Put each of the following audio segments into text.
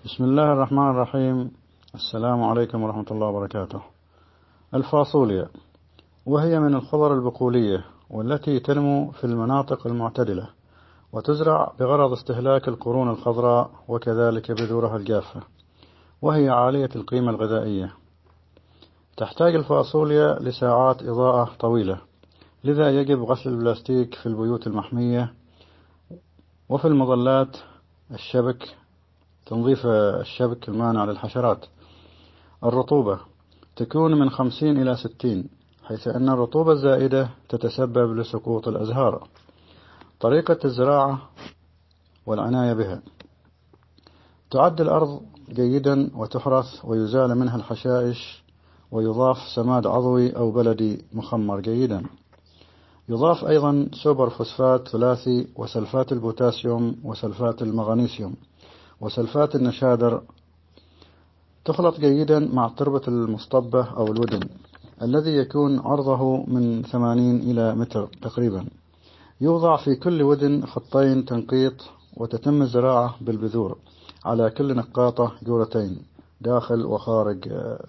بسم الله الرحمن الرحيم. السلام عليكم ورحمة الله وبركاته. الفاصوليا، وهي من الخضر البقولية والتي تنمو في المناطق المعتدلة، وتزرع بغرض استهلاك القرون الخضراء وكذلك بذورها الجافة، وهي عالية القيمة الغذائية. تحتاج الفاصوليا لساعات إضاءة طويلة، لذا يجب غسل البلاستيك في البيوت المحمية، وفي المظلات الشبك، تنظيف الشبك المانع للحشرات. الرطوبة تكون من 50 إلى 60، حيث أن الرطوبة الزائدة تتسبب لسقوط الأزهار. طريقة الزراعة والعناية بها: تعد الأرض جيدا وتحرث ويزال منها الحشائش، ويضاف سماد عضوي أو بلدي مخمر جيدا. يضاف أيضا سوبر فوسفات ثلاثي وسلفات البوتاسيوم وسلفات المغنيسيوم وسلفات النشادر. تخلط جيدا مع التربة المصطبة أو الودن الذي يكون عرضه من 80 إلى متر تقريبا. يوضع في كل ودن خطين تنقيط، وتتم الزراعة بالبذور على كل نقاطة جورتين داخل وخارج.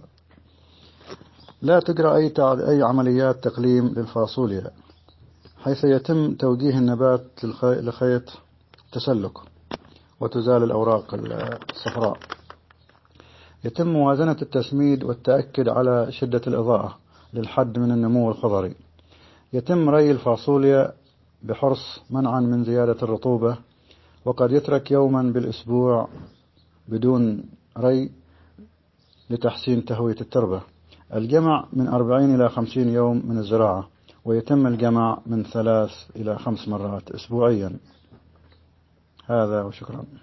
لا تجرى أي عمليات تقليم للفاصوليا، حيث يتم توجيه النبات لخيط تسلك وتزال الأوراق الصفراء. يتم موازنة التسميد والتأكد على شدة الإضاءة للحد من النمو الخضري. يتم ري الفاصوليا بحرص منعا من زيادة الرطوبة، وقد يترك يوما بالأسبوع بدون ري لتحسين تهوية التربة. الجمع من 40 إلى 50 يوم من الزراعة، ويتم الجمع من 3 إلى 5 مرات أسبوعيا. هذا وشكرا.